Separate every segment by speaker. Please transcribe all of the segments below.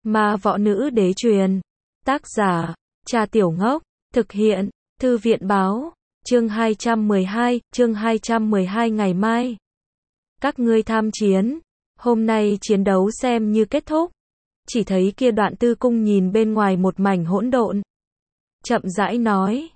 Speaker 1: Ma Võ Nữ Đế truyền. Tác giả, Trà Tiểu Ngốc. Thực hiện, Thư viện Báo. Chương 212 ngày mai. Các ngươi tham chiến. Hôm nay chiến đấu xem như kết thúc. Chỉ thấy kia Đoạn Tư Cung nhìn bên ngoài một mảnh hỗn độn. Chậm rãi nói,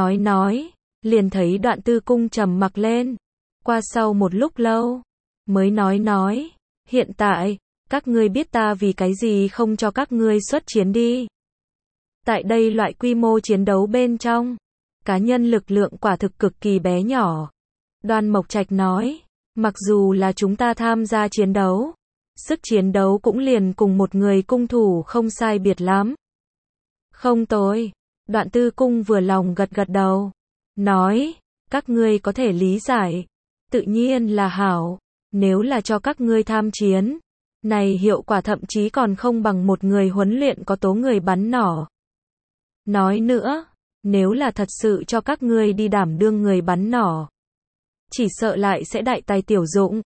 Speaker 1: liền thấy Đoạn Tư Cung trầm mặc lên. Qua sau một lúc lâu, mới nói, hiện tại, các ngươi biết ta vì cái gì không cho các ngươi xuất chiến đi. Tại đây loại quy mô chiến đấu bên trong, cá nhân lực lượng quả thực cực kỳ bé nhỏ. Đoan Mộc Trạch nói, mặc dù là chúng ta tham gia chiến đấu, sức chiến đấu cũng liền cùng một người cung thủ không sai biệt lắm. Không tồi. Đoạn Tư Cung vừa lòng gật đầu, nói, các ngươi có thể lý giải, tự nhiên là hảo, nếu là cho các ngươi tham chiến, này hiệu quả thậm chí còn không bằng một người huấn luyện có tố người bắn nỏ. Nói nữa, nếu là thật sự cho các ngươi đi đảm đương người bắn nỏ, chỉ sợ lại sẽ đại tài tiểu dụng.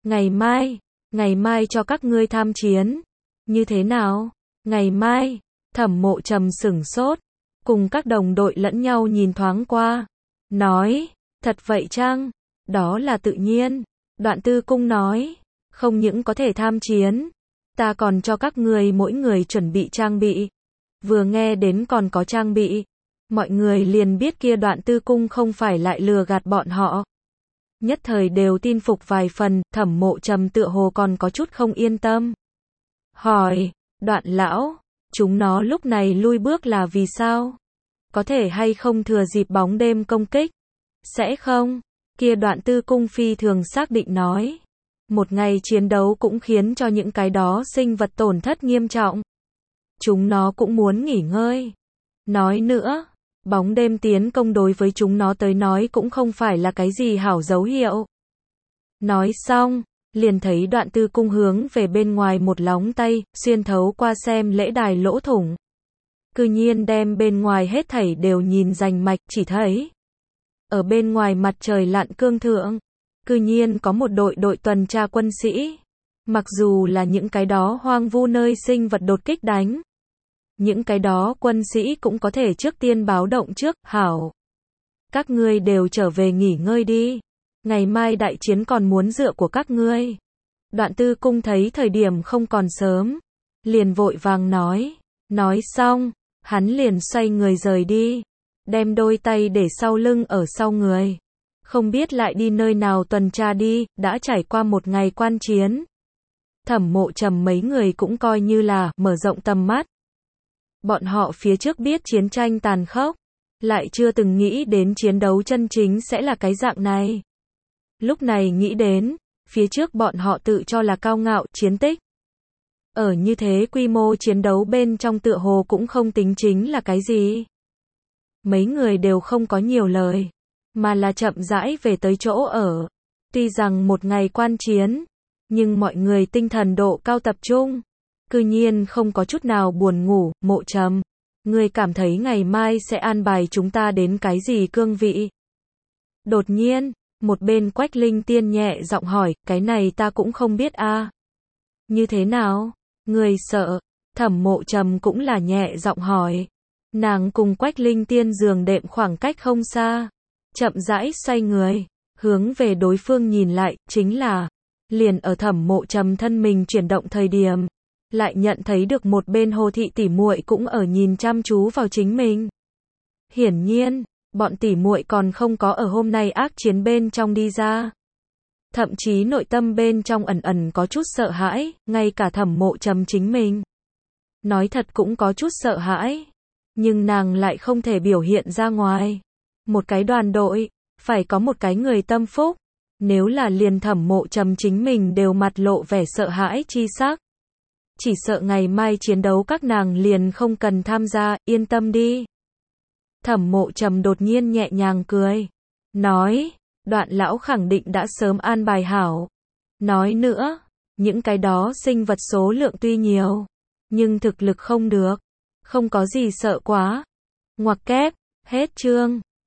Speaker 1: Ngày mai cho các ngươi tham chiến. Như thế nào? Ngày mai, Thẩm Mộ Trầm sửng sốt, cùng các đồng đội lẫn nhau nhìn thoáng qua, nói, thật vậy chăng? Đó là tự nhiên. Đoạn Tư Cung nói, không những có thể tham chiến, ta còn cho các ngươi mỗi người chuẩn bị trang bị. Vừa nghe đến còn có trang bị, mọi người liền biết kia Đoạn Tư Cung không phải lại lừa gạt bọn họ. Nhất thời đều tin phục vài phần. Thẩm Mộ Trầm tựa hồ còn có chút không yên tâm. Hỏi, Đoạn lão, chúng nó lúc này lui bước là vì sao? Có thể hay không thừa dịp bóng đêm công kích? Sẽ không. Kia Đoạn Tư Cung phi thường xác định nói. Một ngày chiến đấu cũng khiến cho những cái đó sinh vật tổn thất nghiêm trọng. Chúng nó cũng muốn nghỉ ngơi. Nói nữa, bóng đêm tiến công đối với chúng nó tới nói cũng không phải là cái gì hảo dấu hiệu. Nói xong, liền thấy Đoạn Tư Cung hướng về bên ngoài một lóng tay, xuyên thấu qua xem lễ đài lỗ thủng. Cư nhiên đem bên ngoài hết thảy đều nhìn rành mạch, chỉ thấy ở bên ngoài mặt trời lặn cương thượng, cư nhiên có một đội tuần tra quân sĩ. Mặc dù là những cái đó hoang vu nơi sinh vật đột kích đánh, những cái đó quân sĩ cũng có thể trước tiên báo động trước. Hảo, các ngươi đều trở về nghỉ ngơi đi, ngày mai đại chiến còn muốn dựa của các ngươi. Đoạn Tư Cung thấy thời điểm không còn sớm, liền vội vàng nói xong, hắn liền xoay người rời đi, đem đôi tay để sau lưng ở sau người, không biết lại đi nơi nào tuần tra đi. Đã trải qua một ngày quan chiến, Thẩm Mộ Trầm mấy người cũng coi như là mở rộng tầm mắt. Bọn họ phía trước biết chiến tranh tàn khốc, lại chưa từng nghĩ đến chiến đấu chân chính sẽ là cái dạng này. Lúc này nghĩ đến, phía trước bọn họ tự cho là cao ngạo chiến tích. Ở như thế quy mô chiến đấu bên trong tựa hồ cũng không tính chính là cái gì. Mấy người đều không có nhiều lời, mà là chậm rãi về tới chỗ ở. Tuy rằng một ngày quan chiến, nhưng mọi người tinh thần độ cao tập trung, cư nhiên không có chút nào buồn ngủ. Mộ Trầm, ngươi cảm thấy ngày mai sẽ an bài chúng ta đến cái gì cương vị? Đột nhiên, một bên Quách Linh Tiên nhẹ giọng hỏi, cái này ta cũng không biết a. Như thế nào? Ngươi sợ? Thẩm Mộ Trầm cũng là nhẹ giọng hỏi. Nàng cùng Quách Linh Tiên giường đệm khoảng cách không xa, chậm rãi xoay người, hướng về đối phương nhìn lại, chính là, liền ở Thẩm Mộ Trầm thân mình chuyển động thời điểm, lại nhận thấy được một bên Hồ thị tỷ muội cũng ở nhìn chăm chú vào chính mình. Hiển nhiên, bọn tỷ muội còn không có ở hôm nay ác chiến bên trong đi ra. Thậm chí nội tâm bên trong ẩn ẩn có chút sợ hãi, ngay cả Thẩm Mộ Trầm chính mình. Nói thật cũng có chút sợ hãi, nhưng nàng lại không thể biểu hiện ra ngoài. Một cái đoàn đội, phải có một cái người tâm phúc. Nếu là liền Thẩm Mộ Trầm chính mình đều mặt lộ vẻ sợ hãi chi sắc, chỉ sợ ngày mai chiến đấu các nàng liền không cần tham gia, yên tâm đi. Thẩm Mộ Trầm đột nhiên nhẹ nhàng cười, nói, Đoạn lão khẳng định đã sớm an bài hảo. Nói nữa, những cái đó sinh vật số lượng tuy nhiều, nhưng thực lực không được, không có gì sợ quá. Ngoặc kép, hết chương.